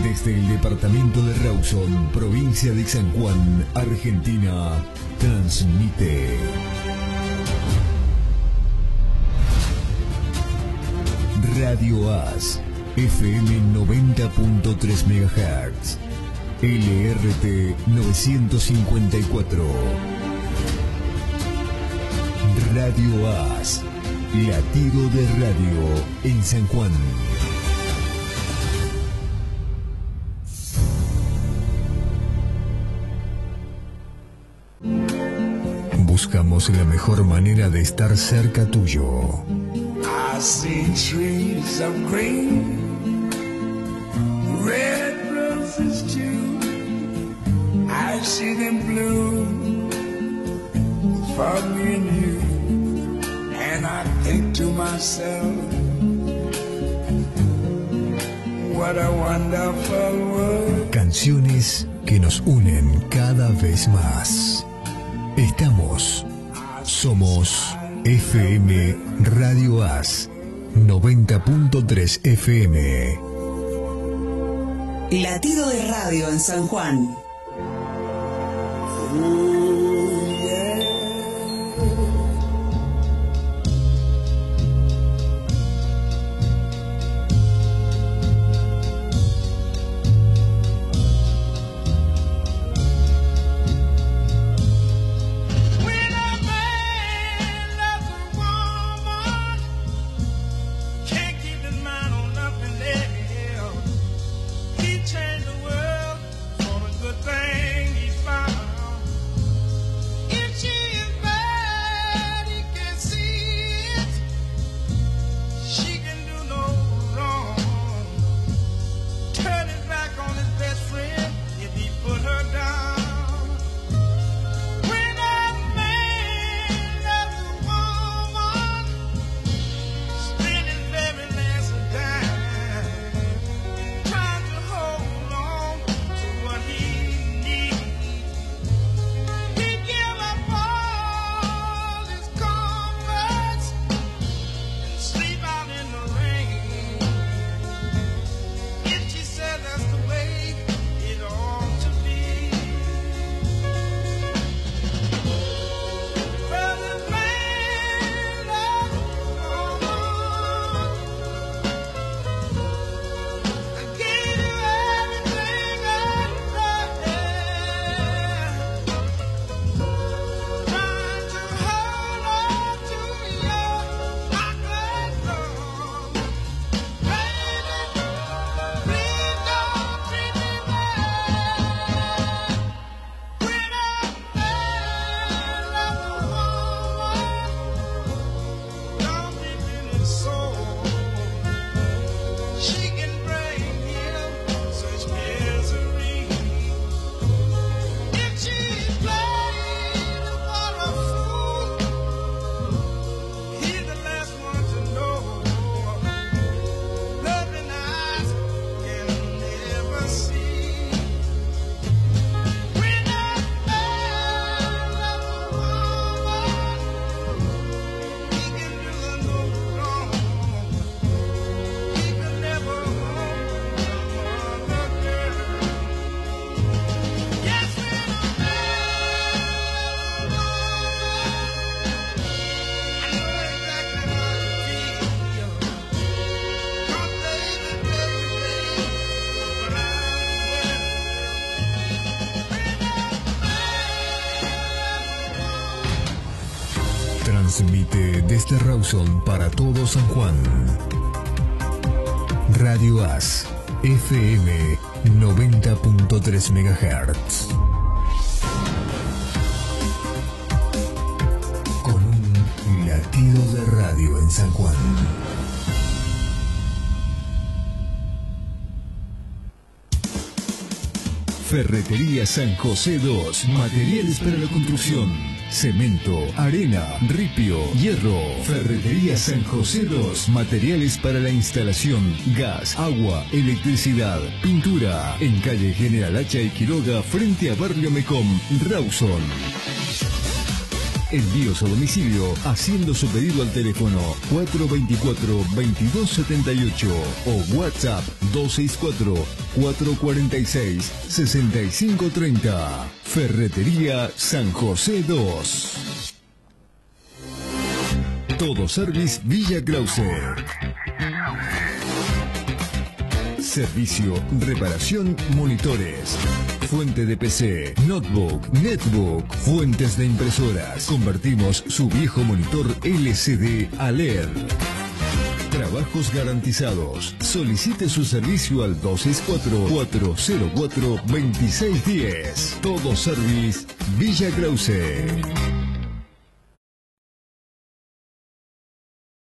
Desde el departamento de Rawson, provincia de San Juan, Argentina, transmite Radio AS, FM 90.3 MHz, LRT 954. Radio AS, latido de radio en San Juan. Buscamos la mejor manera de estar cerca tuyo. I see trees of green, red roses too. I see them bloom for me and you. And I think to myself, what a wonderful world. Canciones que nos unen cada vez más. Somos FM Radio AS 90.3 FM. Latido de radio en San Juan. Transmite desde Rawson para todo San Juan. Radio AS, FM 90.3 MHz. Con un latido de radio en San Juan. Ferretería San José 2. Materiales para la construcción. Cemento, arena, ripio, hierro. Ferretería San José 2. Materiales para la instalación. Gas, agua, electricidad, pintura. En calle General Hacha y Quiroga, frente a Barrio Mecom, Rawson. Envíos a domicilio haciendo su pedido al teléfono 424-2278 o WhatsApp 264-446-6530. Ferretería San José 2. Todo Service Villa Krause. Servicio, reparación, monitores. Fuente de PC, notebook, netbook, fuentes de impresoras. Convertimos su viejo monitor LCD a LED. Trabajos garantizados. Solicite su servicio al 264-404-2610. Todo Service Villa Krause.